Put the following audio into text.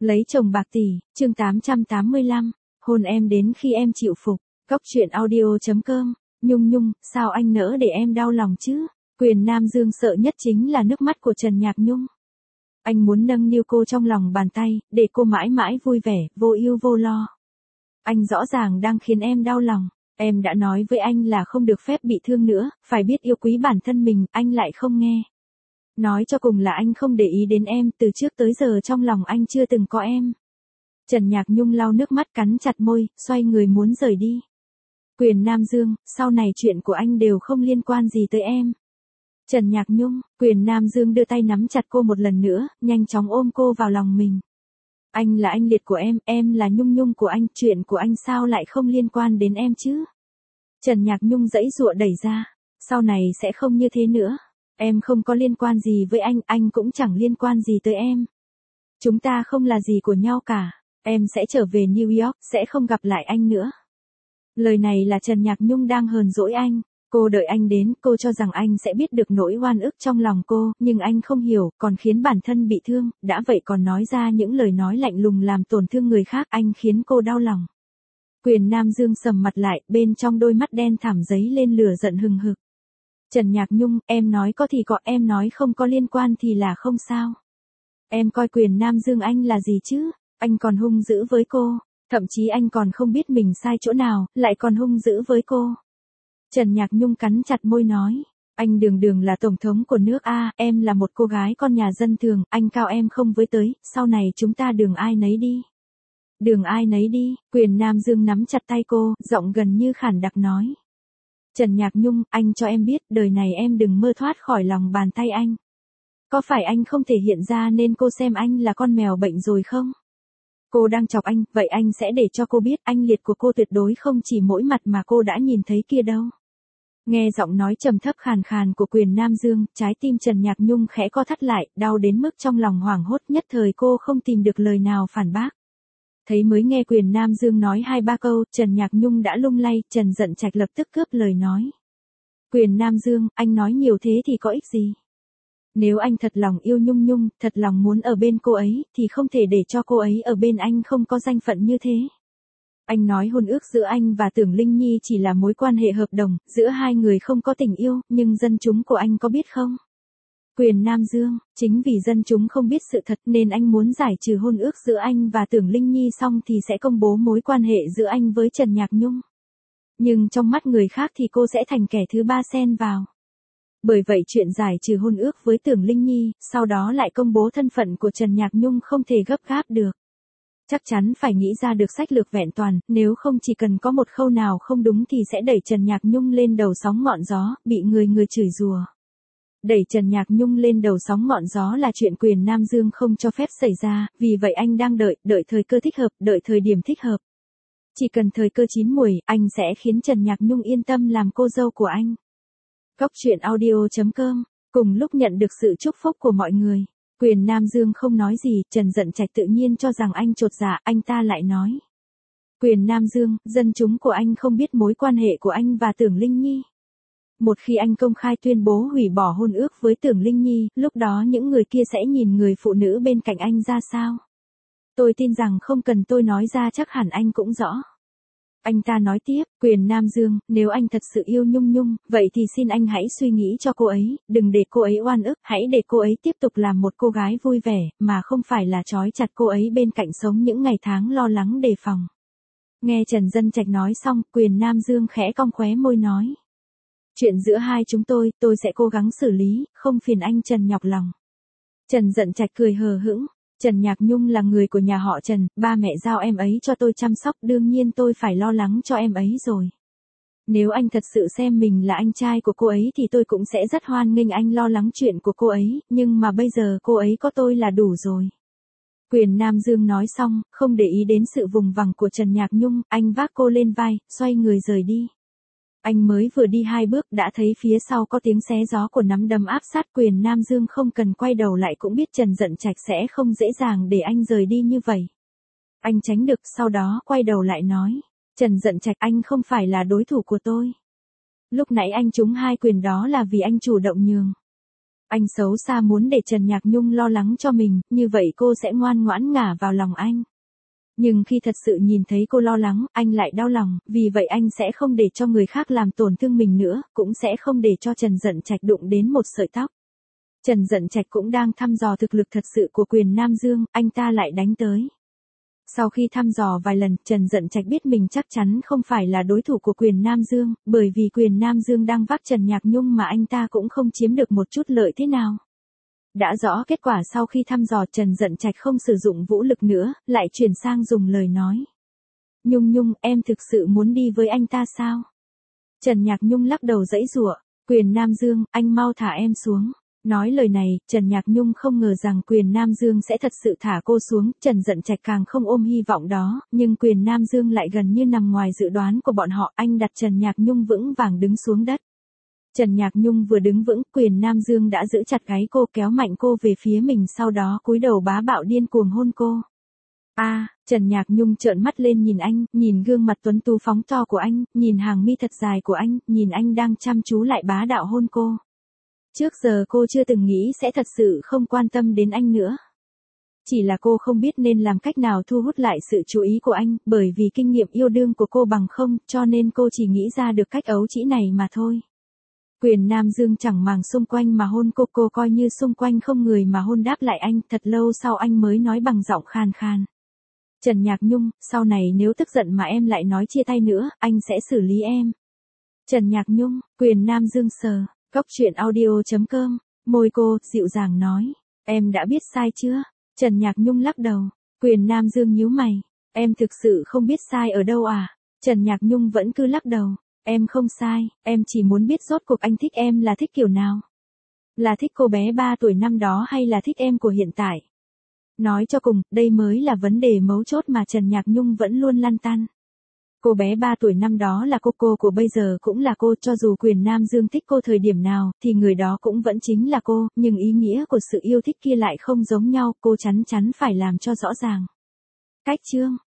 Lấy chồng bạc tỷ, chương 885, hôn em đến khi em chịu phục. Cóc truyện audio.com, Nhung Nhung, sao anh nỡ để em đau lòng chứ? Quyền Nam Dương sợ nhất chính là nước mắt của Trần Nhạc Nhung. Anh muốn nâng niu cô trong lòng bàn tay, để cô mãi mãi vui vẻ, vô ưu vô lo. Anh rõ ràng đang khiến em đau lòng. Em đã nói với anh là không được phép bị thương nữa, phải biết yêu quý bản thân mình, anh lại không nghe. Nói cho cùng là anh không để ý đến em, từ trước tới giờ trong lòng anh chưa từng có em. Trần Nhạc Nhung lau nước mắt cắn chặt môi, xoay người muốn rời đi. Quyền Nam Dương, sau này chuyện của anh đều không liên quan gì tới em. Trần Nhạc Nhung, Quyền Nam Dương đưa tay nắm chặt cô một lần nữa, nhanh chóng ôm cô vào lòng mình. Anh là anh liệt của em là Nhung Nhung của anh, chuyện của anh sao lại không liên quan đến em chứ? Trần Nhạc Nhung giãy giụa đẩy ra, sau này sẽ không như thế nữa. Em không có liên quan gì với anh cũng chẳng liên quan gì tới em. Chúng ta không là gì của nhau cả, em sẽ trở về New York, sẽ không gặp lại anh nữa. Lời này là Trần Nhạc Nhung đang hờn dỗi anh, cô đợi anh đến, cô cho rằng anh sẽ biết được nỗi oan ức trong lòng cô, nhưng anh không hiểu, còn khiến bản thân bị thương, đã vậy còn nói ra những lời nói lạnh lùng làm tổn thương người khác, anh khiến cô đau lòng. Quyền Nam Dương sầm mặt lại, bên trong đôi mắt đen thẳm dấy lên lửa giận hừng hực. Trần Nhạc Nhung, em nói có thì có, em nói không có liên quan thì là không sao. Em coi Quyền Nam Dương anh là gì chứ? Anh còn hung dữ với cô, thậm chí anh còn không biết mình sai chỗ nào, lại còn hung dữ với cô. Trần Nhạc Nhung cắn chặt môi nói, anh đường đường là tổng thống của nước A, em là một cô gái con nhà dân thường, anh cao em không với tới, sau này chúng ta đường ai nấy đi. Đường ai nấy đi, Quyền Nam Dương nắm chặt tay cô, giọng gần như khản đặc nói. Trần Nhạc Nhung, anh cho em biết, đời này em đừng mơ thoát khỏi lòng bàn tay anh. Có phải anh không thể hiện ra nên cô xem anh là con mèo bệnh rồi không? Cô đang chọc anh, vậy anh sẽ để cho cô biết, anh liệt của cô tuyệt đối không chỉ mỗi mặt mà cô đã nhìn thấy kia đâu. Nghe giọng nói trầm thấp khàn khàn của Quyền Nam Dương, trái tim Trần Nhạc Nhung khẽ co thắt lại, đau đến mức trong lòng hoảng hốt, nhất thời cô không tìm được lời nào phản bác. Thấy mới nghe Quyền Nam Dương nói 2-3 câu, Trần Nhạc Nhung đã lung lay, Trần Dận Trạch lập tức cướp lời nói. Quyền Nam Dương, anh nói nhiều thế thì có ích gì? Nếu anh thật lòng yêu Nhung Nhung, thật lòng muốn ở bên cô ấy, thì không thể để cho cô ấy ở bên anh không có danh phận như thế. Anh nói hôn ước giữa anh và Tưởng Linh Nhi chỉ là mối quan hệ hợp đồng, giữa hai người không có tình yêu, nhưng dân chúng của anh có biết không? Quyền Nam Dương, chính vì dân chúng không biết sự thật nên anh muốn giải trừ hôn ước giữa anh và Tưởng Linh Nhi xong thì sẽ công bố mối quan hệ giữa anh với Trần Nhạc Nhung. Nhưng trong mắt người khác thì cô sẽ thành kẻ thứ ba xen vào. Bởi vậy chuyện giải trừ hôn ước với Tưởng Linh Nhi, sau đó lại công bố thân phận của Trần Nhạc Nhung không thể gấp gáp được. Chắc chắn phải nghĩ ra được sách lược vẹn toàn, nếu không chỉ cần có một khâu nào không đúng thì sẽ đẩy Trần Nhạc Nhung lên đầu sóng ngọn gió, bị người chửi rủa. Đẩy Trần Nhạc Nhung lên đầu sóng ngọn gió là chuyện Quyền Nam Dương không cho phép xảy ra, vì vậy anh đang đợi thời cơ thích hợp, đợi thời điểm thích hợp. Chỉ cần thời cơ chín muồi, anh sẽ khiến Trần Nhạc Nhung yên tâm làm cô dâu của anh. Cóc truyện audio.com, cùng lúc nhận được sự chúc phúc của mọi người. Quyền Nam Dương không nói gì, Trần Dận Trạch tự nhiên cho rằng anh chột dạ, anh ta lại nói. Quyền Nam Dương, dân chúng của anh không biết mối quan hệ của anh và Tưởng Linh Nhi. Một khi anh công khai tuyên bố hủy bỏ hôn ước với Tưởng Linh Nhi, lúc đó những người kia sẽ nhìn người phụ nữ bên cạnh anh ra sao? Tôi tin rằng không cần tôi nói ra chắc hẳn anh cũng rõ. Anh ta nói tiếp, Quyền Nam Dương, nếu anh thật sự yêu Nhung Nhung, vậy thì xin anh hãy suy nghĩ cho cô ấy, đừng để cô ấy oan ức, hãy để cô ấy tiếp tục làm một cô gái vui vẻ, mà không phải là trói chặt cô ấy bên cạnh sống những ngày tháng lo lắng đề phòng. Nghe Trần Dận Trạch nói xong, Quyền Nam Dương khẽ cong khóe môi nói. Chuyện giữa hai chúng tôi sẽ cố gắng xử lý, không phiền anh Trần nhọc lòng. Trần Dận Trạch cười hờ hững. Trần Nhạc Nhung là người của nhà họ Trần, ba mẹ giao em ấy cho tôi chăm sóc, đương nhiên tôi phải lo lắng cho em ấy rồi. Nếu anh thật sự xem mình là anh trai của cô ấy thì tôi cũng sẽ rất hoan nghênh anh lo lắng chuyện của cô ấy, nhưng mà bây giờ cô ấy có tôi là đủ rồi. Quyền Nam Dương nói xong, không để ý đến sự vùng vằng của Trần Nhạc Nhung, anh vác cô lên vai, xoay người rời đi. Anh mới vừa đi 2 bước đã thấy phía sau có tiếng xé gió của nắm đấm áp sát. Quyền Nam Dương không cần quay đầu lại cũng biết Trần Dận Trạch sẽ không dễ dàng để anh rời đi như vậy. Anh tránh được, sau đó quay đầu lại nói. Trần Dận Trạch, anh không phải là đối thủ của tôi. Lúc nãy anh trúng 2 quyền đó là vì anh chủ động nhường. Anh xấu xa muốn để Trần Nhạc Nhung lo lắng cho mình, như vậy cô sẽ ngoan ngoãn ngả vào lòng anh. Nhưng khi thật sự nhìn thấy cô lo lắng, anh lại đau lòng, vì vậy anh sẽ không để cho người khác làm tổn thương mình nữa, cũng sẽ không để cho Trần Dận Trạch đụng đến một sợi tóc. Trần Dận Trạch cũng đang thăm dò thực lực thật sự của Quyền Nam Dương, anh ta lại đánh tới. Sau khi thăm dò vài lần, Trần Dận Trạch biết mình chắc chắn không phải là đối thủ của Quyền Nam Dương, bởi vì Quyền Nam Dương đang vác Trần Nhạc Nhung mà anh ta cũng không chiếm được một chút lợi thế nào. Đã rõ kết quả sau khi thăm dò, Trần Dận Trạch không sử dụng vũ lực nữa, lại chuyển sang dùng lời nói. Nhung Nhung, em thực sự muốn đi với anh ta sao? Trần Nhạc Nhung lắc đầu giãy giụa. Quyền Nam Dương, anh mau thả em xuống. Nói lời này, Trần Nhạc Nhung không ngờ rằng Quyền Nam Dương sẽ thật sự thả cô xuống, Trần Dận Trạch càng không ôm hy vọng đó, nhưng Quyền Nam Dương lại gần như nằm ngoài dự đoán của bọn họ, anh đặt Trần Nhạc Nhung vững vàng đứng xuống đất. Trần Nhạc Nhung vừa đứng vững, Quyền Nam Dương đã giữ chặt gáy cô, kéo mạnh cô về phía mình, sau đó cúi đầu bá bạo điên cuồng hôn cô. Trần Nhạc Nhung trợn mắt lên nhìn anh, nhìn gương mặt tuấn tú phóng to của anh, nhìn hàng mi thật dài của anh, nhìn anh đang chăm chú lại bá đạo hôn cô. Trước giờ cô chưa từng nghĩ sẽ thật sự không quan tâm đến anh nữa. Chỉ là cô không biết nên làm cách nào thu hút lại sự chú ý của anh, bởi vì kinh nghiệm yêu đương của cô bằng không, cho nên cô chỉ nghĩ ra được cách ấu trĩ này mà thôi. Quyền Nam Dương chẳng màng xung quanh mà hôn cô coi như xung quanh không người mà hôn đáp lại anh, thật lâu sau anh mới nói bằng giọng khàn khàn. Trần Nhạc Nhung, sau này nếu tức giận mà em lại nói chia tay nữa, anh sẽ xử lý em. Trần Nhạc Nhung, Quyền Nam Dương sờ. Cóc truyện audio.com, môi cô, dịu dàng nói. Em đã biết sai chưa? Trần Nhạc Nhung lắc đầu. Quyền Nam Dương nhíu mày. Em thực sự không biết sai ở đâu à? Trần Nhạc Nhung vẫn cứ lắc đầu. Em không sai, em chỉ muốn biết rốt cuộc anh thích em là thích kiểu nào? Là thích cô bé 3 tuổi năm đó hay là thích em của hiện tại? Nói cho cùng, đây mới là vấn đề mấu chốt mà Trần Nhạc Nhung vẫn luôn lăn tăn. Cô bé 3 tuổi năm đó là cô của bây giờ cũng là cô, cho dù Quyền Nam Dương thích cô thời điểm nào, thì người đó cũng vẫn chính là cô, nhưng ý nghĩa của sự yêu thích kia lại không giống nhau, cô chắn phải làm cho rõ ràng. Cách chương